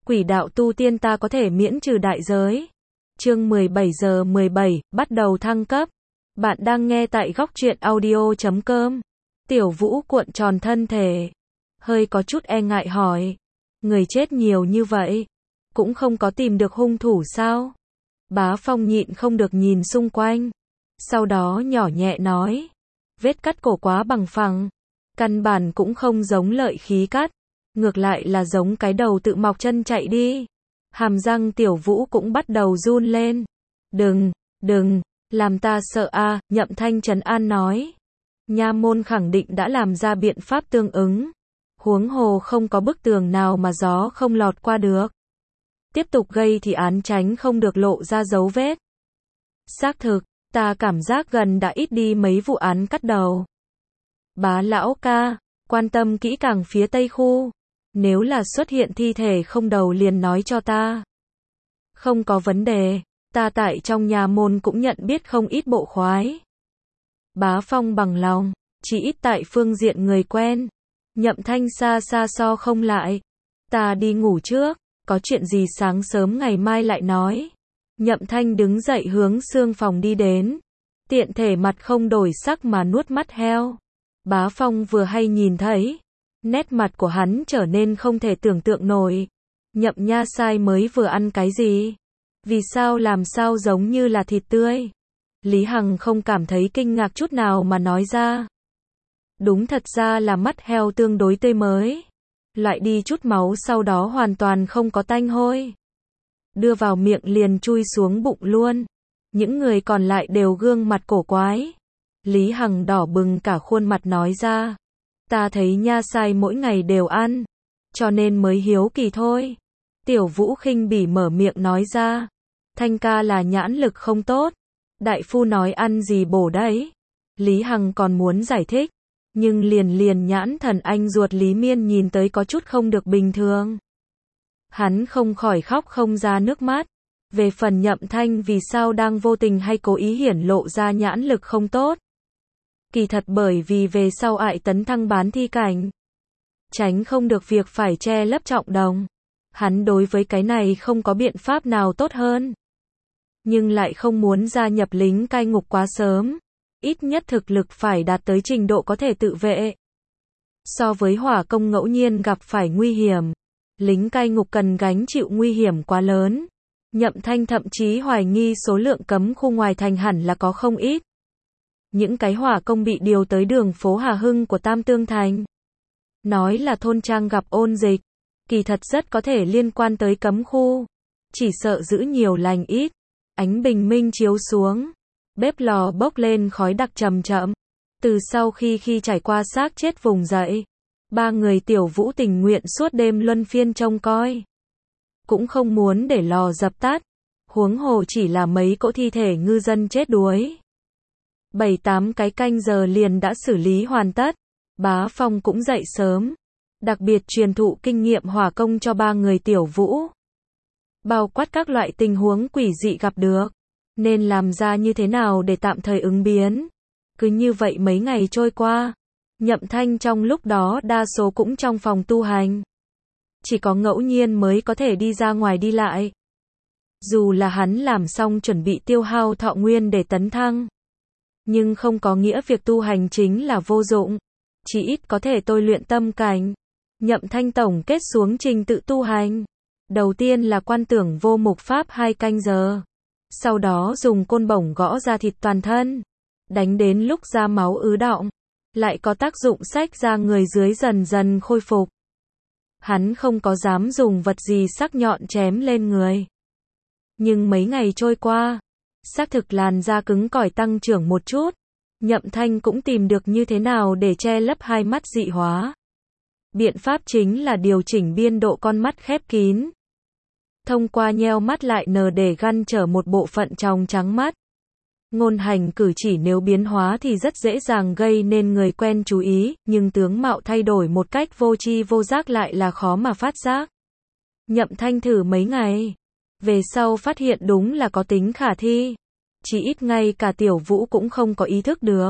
Quỷ đạo tu tiên ta có thể miễn trừ đại giới. Chương 17 giờ 17, bắt đầu thăng cấp. Bạn đang nghe tại góc truyện audio.com. Tiểu Vũ cuộn tròn thân thể, hơi có chút e ngại hỏi. Người chết nhiều như vậy, cũng không có tìm được hung thủ sao? Bá Phong nhịn không được nhìn xung quanh. Sau đó nhỏ nhẹ nói. Vết cắt cổ quá bằng phẳng. Căn bản cũng không giống lợi khí cắt. Ngược lại là giống cái đầu tự mọc chân chạy đi. Hàm răng Tiểu Vũ cũng bắt đầu run lên. Đừng, làm ta sợ a, Nhậm Thanh trấn an nói. Nha môn khẳng định đã làm ra biện pháp tương ứng. Huống hồ không có bức tường nào mà gió không lọt qua được. Tiếp tục gây thì án tránh không được lộ ra dấu vết. Xác thực, ta cảm giác gần đã ít đi mấy vụ án cắt đầu. Bá lão ca, quan tâm kỹ càng phía Tây khu. Nếu là xuất hiện thi thể không đầu liền nói cho ta. Không có vấn đề, ta tại trong nhà môn cũng nhận biết không ít bộ khoái. Bá Phong bằng lòng, chỉ ít tại phương diện người quen. Nhậm Thanh xa so không lại. Ta đi ngủ trước, có chuyện gì sáng sớm ngày mai lại nói. Nhậm Thanh đứng dậy hướng xương phòng đi đến. Tiện thể mặt không đổi sắc mà nuốt mắt heo. Bá Phong vừa hay nhìn thấy. Nét mặt của hắn trở nên không thể tưởng tượng nổi. Nhậm nha sai mới vừa ăn cái gì? Vì sao làm sao giống như là thịt tươi? Lý Hằng không cảm thấy kinh ngạc chút nào mà nói ra. Đúng thật ra là mắt heo tương đối tươi mới. Loại đi chút máu sau đó hoàn toàn không có tanh hôi. Đưa vào miệng liền chui xuống bụng luôn. Những người còn lại đều gương mặt cổ quái. Lý Hằng đỏ bừng cả khuôn mặt nói ra. Ta thấy nha sai mỗi ngày đều ăn, cho nên mới hiếu kỳ thôi. Tiểu Vũ khinh bỉ mở miệng nói ra. Thanh ca là nhãn lực không tốt. Đại phu nói ăn gì bổ đấy. Lý Hằng còn muốn giải thích, nhưng liền nhãn thần anh ruột Lý Miên nhìn tới có chút không được bình thường. Hắn không khỏi khóc không ra nước mắt. Về phần Nhậm Thanh vì sao đang vô tình hay cố ý hiển lộ ra nhãn lực không tốt. Kỳ thật bởi vì về sau ại tấn thăng bán thi cảnh. Tránh không được việc phải che lấp trọng đồng. Hắn đối với cái này không có biện pháp nào tốt hơn. Nhưng lại không muốn gia nhập lính cai ngục quá sớm. Ít nhất thực lực phải đạt tới trình độ có thể tự vệ. So với hỏa công ngẫu nhiên gặp phải nguy hiểm, lính cai ngục cần gánh chịu nguy hiểm quá lớn. Nhậm Thanh thậm chí hoài nghi số lượng cấm khu ngoài thành hẳn là có không ít. Những cái hỏa công bị điều tới đường phố Hà Hưng của Tam Tương Thành. Nói là thôn trang gặp ôn dịch. Kỳ thật rất có thể liên quan tới cấm khu. Chỉ sợ giữ nhiều lành ít. Ánh bình minh chiếu xuống. Bếp lò bốc lên khói đặc chậm chậm. Từ sau khi trải qua xác chết vùng dậy. Ba người Tiểu Vũ tình nguyện suốt đêm luân phiên trông coi. Cũng không muốn để lò dập tắt. Huống hồ chỉ là mấy cỗ thi thể ngư dân chết đuối. 7-8 cái canh giờ liền đã xử lý hoàn tất. Bá Phong cũng dậy sớm. Đặc biệt truyền thụ kinh nghiệm hỏa công cho ba người Tiểu Vũ. Bao quát các loại tình huống quỷ dị gặp được. Nên làm ra như thế nào để tạm thời ứng biến. Cứ như vậy mấy ngày trôi qua. Nhậm Thanh trong lúc đó đa số cũng trong phòng tu hành. Chỉ có ngẫu nhiên mới có thể đi ra ngoài đi lại. Dù là hắn làm xong chuẩn bị tiêu hao thọ nguyên để tấn thăng. Nhưng không có nghĩa việc tu hành chính là vô dụng. Chỉ ít có thể tôi luyện tâm cảnh. Nhậm Thanh tổng kết xuống trình tự tu hành. Đầu tiên là quan tưởng vô mục pháp 2 canh giờ. Sau đó dùng côn bổng gõ ra thịt toàn thân. Đánh đến lúc ra máu ứ đọng. Lại có tác dụng xách ra người dưới dần dần khôi phục. Hắn không có dám dùng vật gì sắc nhọn chém lên người. Nhưng mấy ngày trôi qua, xác thực làn da cứng cỏi tăng trưởng một chút. Nhậm Thanh cũng tìm được như thế nào để che lấp hai mắt dị hóa. Biện pháp chính là điều chỉnh biên độ con mắt khép kín. Thông qua nheo mắt lại nờ để ngăn trở một bộ phận tròng trắng mắt. Ngôn hành cử chỉ nếu biến hóa thì rất dễ dàng gây nên người quen chú ý, nhưng tướng mạo thay đổi một cách vô tri vô giác lại là khó mà phát giác. Nhậm Thanh thử mấy ngày. Về sau phát hiện đúng là có tính khả thi. Chỉ ít ngay cả Tiểu Vũ cũng không có ý thức được.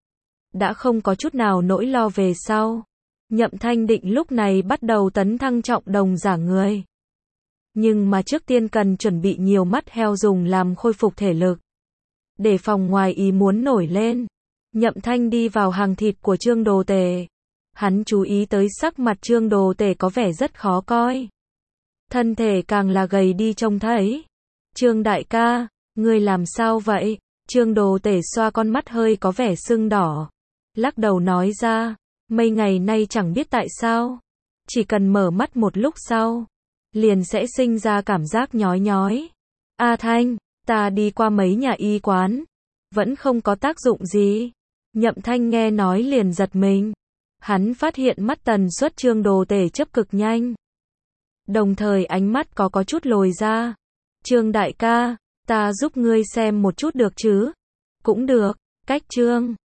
Đã không có chút nào nỗi lo về sau. Nhậm Thanh định lúc này bắt đầu tấn thăng trọng đồng giả người. Nhưng mà trước tiên cần chuẩn bị nhiều mắt heo dùng làm khôi phục thể lực. Để phòng ngoài ý muốn nổi lên. Nhậm Thanh đi vào hàng thịt của Trương Đồ Tể. Hắn chú ý tới sắc mặt Trương Đồ Tể có vẻ rất khó coi. Thân thể càng là gầy đi trông thấy. Trương đại ca, ngươi làm sao vậy? Trương Đồ Tể xoa con mắt hơi có vẻ sưng đỏ. Lắc đầu nói ra, mấy ngày nay chẳng biết tại sao. Chỉ cần mở mắt một lúc sau, liền sẽ sinh ra cảm giác nhói nhói. A Thanh, ta đi qua mấy nhà y quán, vẫn không có tác dụng gì. Nhậm Thanh nghe nói liền giật mình. Hắn phát hiện mắt tần suất Trương Đồ Tể chớp cực nhanh. Đồng thời ánh mắt có chút lồi ra. Trương đại ca, ta giúp ngươi xem một chút được chứ? Cũng được, cách Trương